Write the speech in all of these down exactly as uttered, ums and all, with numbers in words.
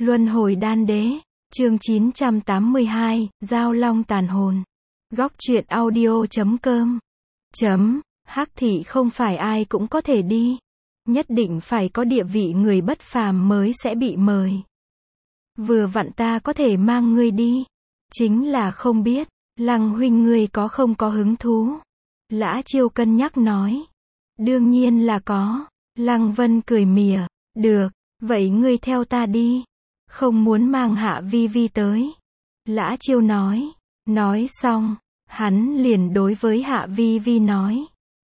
Luân hồi đan đế, chương chín trăm tám mươi hai, Giao Long tàn hồn. Góc truyện audio chấm com. Chấm, Hắc thị không phải ai cũng có thể đi. Nhất định phải có địa vị người bất phàm mới sẽ bị mời. Vừa vặn ta có thể mang ngươi đi. Chính là không biết, Lăng huynh ngươi có không có hứng thú. Lã Chiêu cân nhắc nói. Đương nhiên là có. Lăng Vân cười mỉa. Được, vậy ngươi theo ta đi. Không muốn mang Hạ Vi Vi tới. Lã Chiêu nói. Nói xong, hắn liền đối với Hạ Vi Vi nói.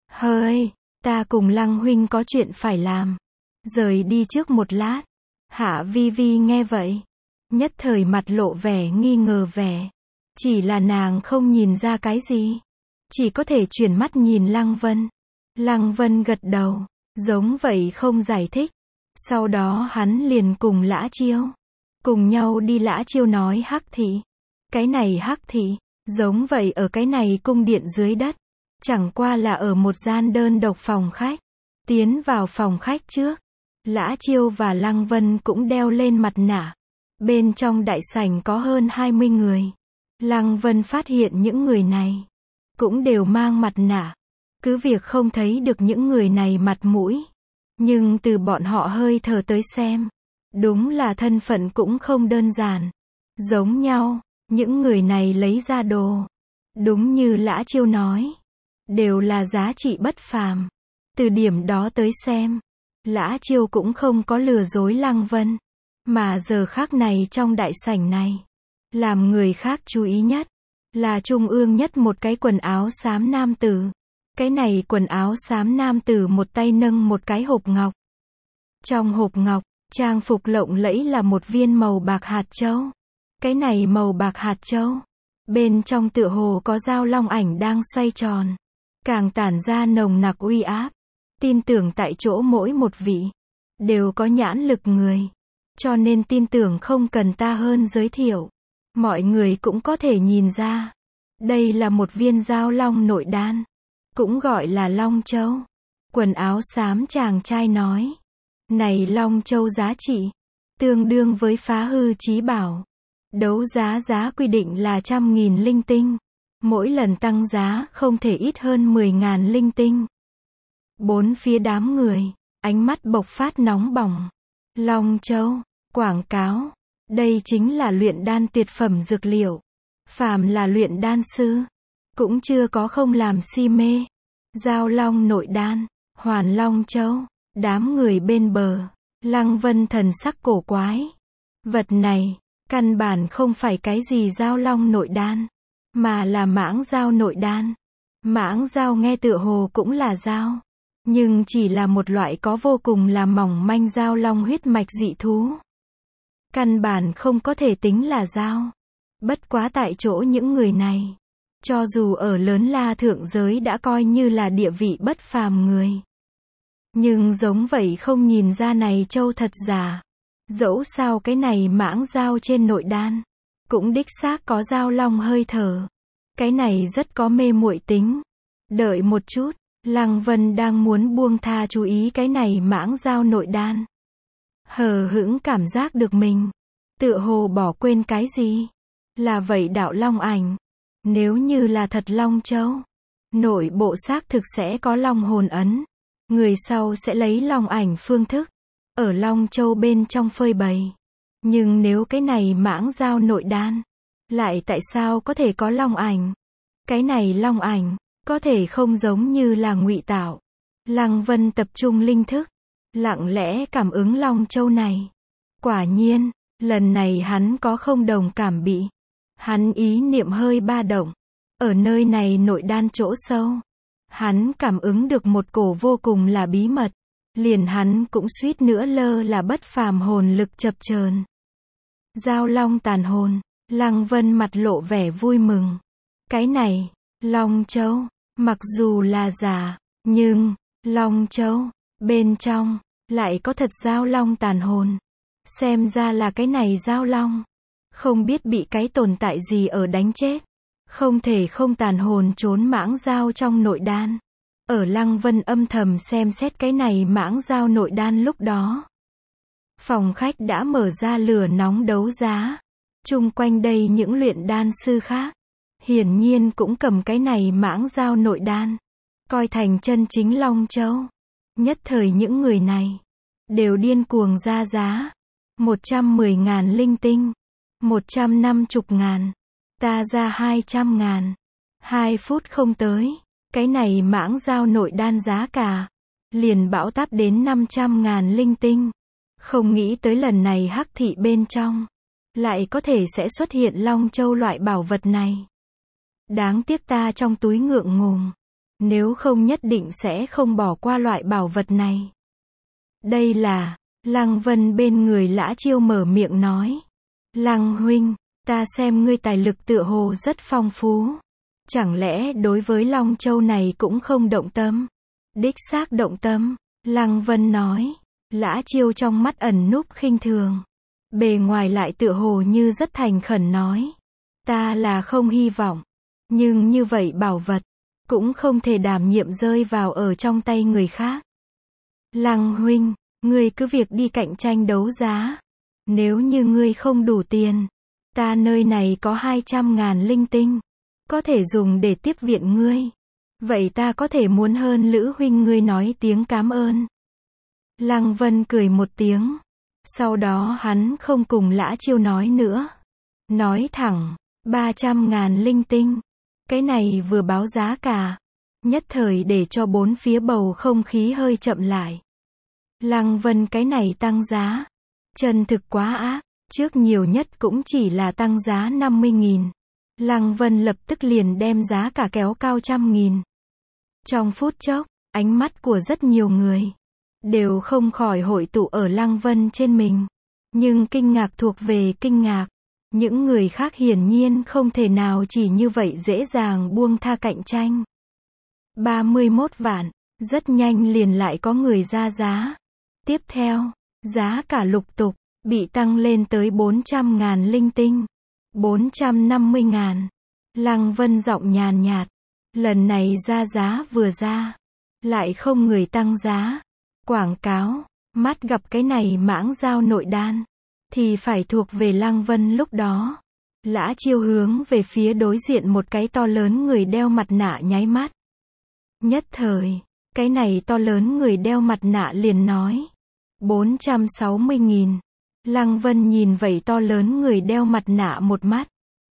Hơi, ta cùng Lăng huynh có chuyện phải làm. Rời đi trước một lát. Hạ Vi Vi nghe vậy, nhất thời mặt lộ vẻ nghi ngờ vẻ. Chỉ là nàng không nhìn ra cái gì. Chỉ có thể chuyển mắt nhìn Lăng Vân. Lăng Vân gật đầu, giống vậy không giải thích. Sau đó hắn liền cùng Lã Chiêu cùng nhau đi. Lã Chiêu nói Hắc thị. Cái này Hắc thị, giống vậy ở cái này cung điện dưới đất. Chẳng qua là ở một gian đơn độc phòng khách. Tiến vào phòng khách trước, Lã Chiêu và Lăng Vân cũng đeo lên mặt nạ. Bên trong đại sảnh có hơn hai mươi người. Lăng Vân phát hiện những người này cũng đều mang mặt nạ. Cứ việc không thấy được những người này mặt mũi, nhưng từ bọn họ hơi thở tới xem, đúng là thân phận cũng không đơn giản. Giống nhau, những người này lấy ra đồ, đúng như Lã Chiêu nói, đều là giá trị bất phàm. Từ điểm đó tới xem, Lã Chiêu cũng không có lừa dối Lăng Vân. Mà giờ khác này trong đại sảnh này, làm người khác chú ý nhất, là trung ương nhất một cái quần áo xám nam tử. Cái này quần áo xám nam tử một tay nâng một cái hộp ngọc. Trong hộp ngọc, trang phục lộng lẫy là một viên màu bạc hạt châu. Cái này màu bạc hạt châu, bên trong tựa hồ có dao long ảnh đang xoay tròn, càng tản ra nồng nặc uy áp. Tin tưởng tại chỗ mỗi một vị đều có nhãn lực người, cho nên tin tưởng không cần ta hơn giới thiệu, mọi người cũng có thể nhìn ra. Đây là một viên Giao Long nội đan, cũng gọi là Long Châu. Quần áo xám chàng trai nói. Này Long Châu giá trị tương đương với phá hư chí bảo. Đấu giá giá quy định là trăm nghìn linh tinh. Mỗi lần tăng giá không thể ít hơn mười ngàn linh tinh. Bốn phía đám người, ánh mắt bộc phát nóng bỏng. Long Châu, quảng cáo. Đây chính là luyện đan tuyệt phẩm dược liệu. Phàm là luyện đan sư, cũng chưa có không làm si mê. Giao Long nội đan, Hoàn Long Châu. Đám người bên bờ, Lăng Vân thần sắc cổ quái. Vật này, căn bản không phải cái gì Giao Long nội đan, mà là mãng dao nội đan. Mãng dao nghe tựa hồ cũng là dao, nhưng chỉ là một loại có vô cùng là mỏng manh Giao Long huyết mạch dị thú. Căn bản không có thể tính là dao. Bất quá tại chỗ những người này, cho dù ở lớn la thượng giới đã coi như là địa vị bất phàm người, nhưng giống vậy không nhìn ra này châu thật giả. Dẫu sao cái này mãng dao trên nội đan, cũng đích xác có Giao Long hơi thở. Cái này rất có mê muội tính. Đợi một chút, Lăng Vân đang muốn buông tha chú ý cái này mãng dao nội đan. Hờ hững cảm giác được mình tựa hồ bỏ quên cái gì. Là vậy đạo Long ảnh, nếu như là thật Long Châu, nội bộ xác thực sẽ có Long hồn ấn. Người sau sẽ lấy Long ảnh phương thức ở Long Châu bên trong phơi bày. Nhưng nếu cái này mãng dao nội đan, lại tại sao có thể có Long ảnh? Cái này Long ảnh có thể không giống như là ngụy tạo. Lăng Vân tập trung linh thức, lặng lẽ cảm ứng Long Châu này. Quả nhiên, lần này hắn có không đồng cảm bị. Hắn ý niệm hơi ba động. Ở nơi này nội đan chỗ sâu, hắn cảm ứng được một cổ vô cùng là bí mật. Liền hắn cũng suýt nữa lơ là bất phàm hồn lực chập chờn. Giao Long tàn hồn, Lăng Vân mặt lộ vẻ vui mừng. Cái này, Long Châu, mặc dù là giả, nhưng, Long Châu, bên trong, lại có thật Giao Long tàn hồn. Xem ra là cái này Giao Long, không biết bị cái tồn tại gì ở đánh chết. Không thể không tàn hồn trốn mãng dao trong nội đan. Ở Lăng Vân âm thầm xem xét cái này mãng dao nội đan lúc đó, Phòng khách đã mở ra lửa nóng đấu giá. Chung quanh đây những luyện đan sư khác, hiển nhiên cũng cầm cái này mãng dao nội đan, coi thành chân chính Long Châu. Nhất thời những người này đều điên cuồng ra giá. một trăm mười ngàn linh tinh, một trăm năm mươi ngàn, ta ra hai trăm ngàn. Hai phút không tới, cái này mãng dao nội đan giá cả liền bão táp đến năm trăm ngàn linh tinh. Không nghĩ tới lần này Hắc thị bên trong lại có thể sẽ xuất hiện Long Châu loại bảo vật này. Đáng tiếc ta trong túi ngượng ngùng, nếu không nhất định sẽ không bỏ qua loại bảo vật này. Đây là, Lăng Vân bên người Lã Chiêu mở miệng nói. Lăng huynh, ta xem ngươi tài lực tựa hồ rất phong phú. Chẳng lẽ đối với Long Châu này cũng không động tâm? Đích xác động tâm, Lăng Vân nói. Lã Chiêu trong mắt ẩn núp khinh thường, bề ngoài lại tựa hồ như rất thành khẩn nói. Ta là không hy vọng, nhưng như vậy bảo vật cũng không thể đảm nhiệm rơi vào ở trong tay người khác. Lăng huynh, ngươi cứ việc đi cạnh tranh đấu giá. Nếu như ngươi không đủ tiền, ta nơi này có hai trăm ngàn linh tinh, có thể dùng để tiếp viện ngươi. Vậy ta có thể muốn hơn Lữ huynh ngươi nói tiếng cảm ơn. Lăng Vân cười một tiếng. Sau đó hắn không cùng Lã Chiêu nói nữa. Nói thẳng, ba trăm ngàn linh tinh. Cái này vừa báo giá cả, nhất thời để cho bốn phía bầu không khí hơi chậm lại. Lăng Vân cái này tăng giá, chân thực quá ác, trước nhiều nhất cũng chỉ là tăng giá năm mươi nghìn. Lăng Vân lập tức liền đem giá cả kéo cao trăm nghìn. Trong phút chốc, ánh mắt của rất nhiều người đều không khỏi hội tụ ở Lăng Vân trên mình. Nhưng kinh ngạc thuộc về kinh ngạc. Những người khác hiển nhiên không thể nào chỉ như vậy dễ dàng buông tha cạnh tranh. ba mươi mốt vạn, rất nhanh liền lại có người ra giá. Tiếp theo, giá cả lục tục bị tăng lên tới bốn trăm ngàn linh tinh, bốn trăm năm mươi ngàn. Lăng Vân giọng nhàn nhạt, lần này ra giá vừa ra, lại không người tăng giá. Quảng cáo, mắt gặp cái này mãng dao nội đan, thì phải thuộc về Lăng Vân lúc đó. Lã Chiêu hướng về phía đối diện một cái to lớn người đeo mặt nạ nháy mắt. Nhất thời, cái này to lớn người đeo mặt nạ liền nói. bốn trăm sáu mươi nghìn. Lăng Vân nhìn vậy to lớn người đeo mặt nạ một mắt.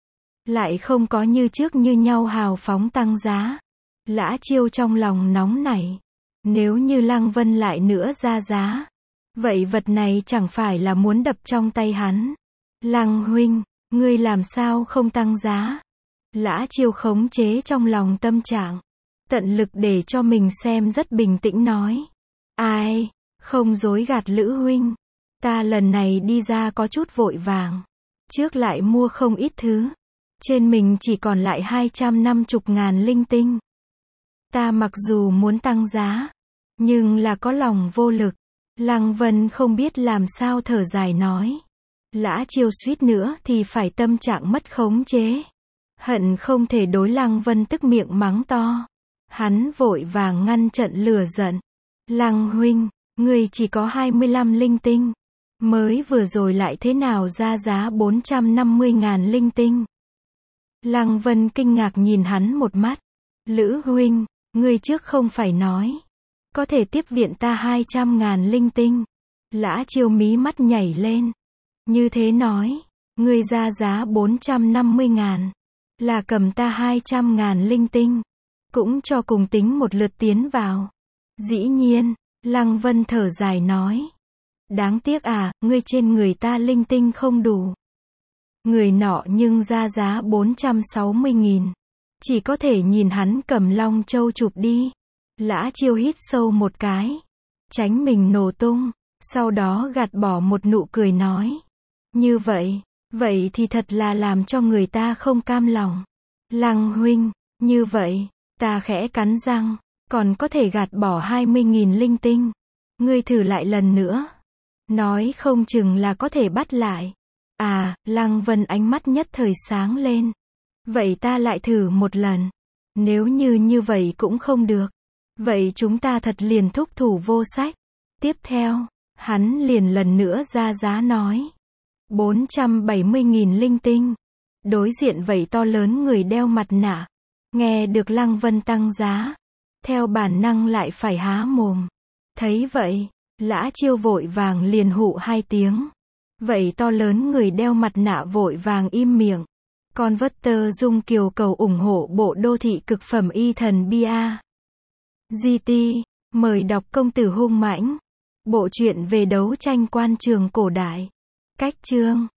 Lại không có như trước như nhau hào phóng tăng giá. Lã Chiêu trong lòng nóng nảy. Nếu như Lăng Vân lại nữa ra giá, vậy vật này chẳng phải là muốn đập trong tay hắn. Lăng huynh, ngươi làm sao không tăng giá? Lã Chiêu khống chế trong lòng tâm trạng, tận lực để cho mình xem rất bình tĩnh nói. Ai, không dối gạt Lữ huynh. Ta lần này đi ra có chút vội vàng. Trước lại mua không ít thứ. Trên mình chỉ còn lại hai trăm năm mươi ngàn linh tinh. Ta mặc dù muốn tăng giá, nhưng là có lòng vô lực. Lăng Vân không biết làm sao thở dài nói. Lã Chiêu suýt nữa thì phải tâm trạng mất khống chế. Hận không thể đối Lăng Vân tức miệng mắng to. Hắn vội vàng ngăn trận lửa giận. Lăng huynh, ngươi chỉ có hai mươi lăm linh tinh. Mới vừa rồi lại thế nào ra giá bốn trăm năm mươi ngàn linh tinh. Lăng Vân kinh ngạc nhìn hắn một mắt. Lữ huynh, ngươi trước không phải nói có thể tiếp viện ta hai trăm ngàn linh tinh. Lã Chiêu mí mắt nhảy lên. Như thế nói, ngươi ra giá bốn trăm năm mươi ngàn, là cầm ta hai trăm ngàn linh tinh, cũng cho cùng tính một lượt tiến vào. Dĩ nhiên, Lăng Vân thở dài nói. Đáng tiếc à, ngươi trên người ta linh tinh không đủ. Người nọ nhưng ra giá bốn trăm sáu mươi nghìn. Chỉ có thể nhìn hắn cầm Long Châu chụp đi. Lã Chiêu hít sâu một cái, tránh mình nổ tung, sau đó gạt bỏ một nụ cười nói. Như vậy, vậy thì thật là làm cho người ta không cam lòng. Lăng huynh, như vậy, ta khẽ cắn răng, còn có thể gạt bỏ hai mươi nghìn linh tinh. Ngươi thử lại lần nữa. Nói không chừng là có thể bắt lại. À, Lăng Vân ánh mắt nhất thời sáng lên. Vậy ta lại thử một lần. Nếu như như vậy cũng không được, vậy chúng ta thật liền thúc thủ vô sách. Tiếp theo, Hắn liền lần nữa ra giá nói. bốn trăm bảy mươi nghìn linh tinh. Đối diện vậy to lớn người đeo mặt nạ. Nghe được Lăng Vân tăng giá. Theo bản năng lại phải há mồm. Thấy vậy, Lã Chiêu vội vàng liền hụ hai tiếng. Vậy to lớn người đeo mặt nạ vội vàng im miệng. Con vất tơ Dung Kiều cầu ủng hộ bộ đô thị cực phẩm y thần bia. giê tê, mời đọc Công tử hung mãnh. Bộ truyện về đấu tranh quan trường cổ đại. Cách chương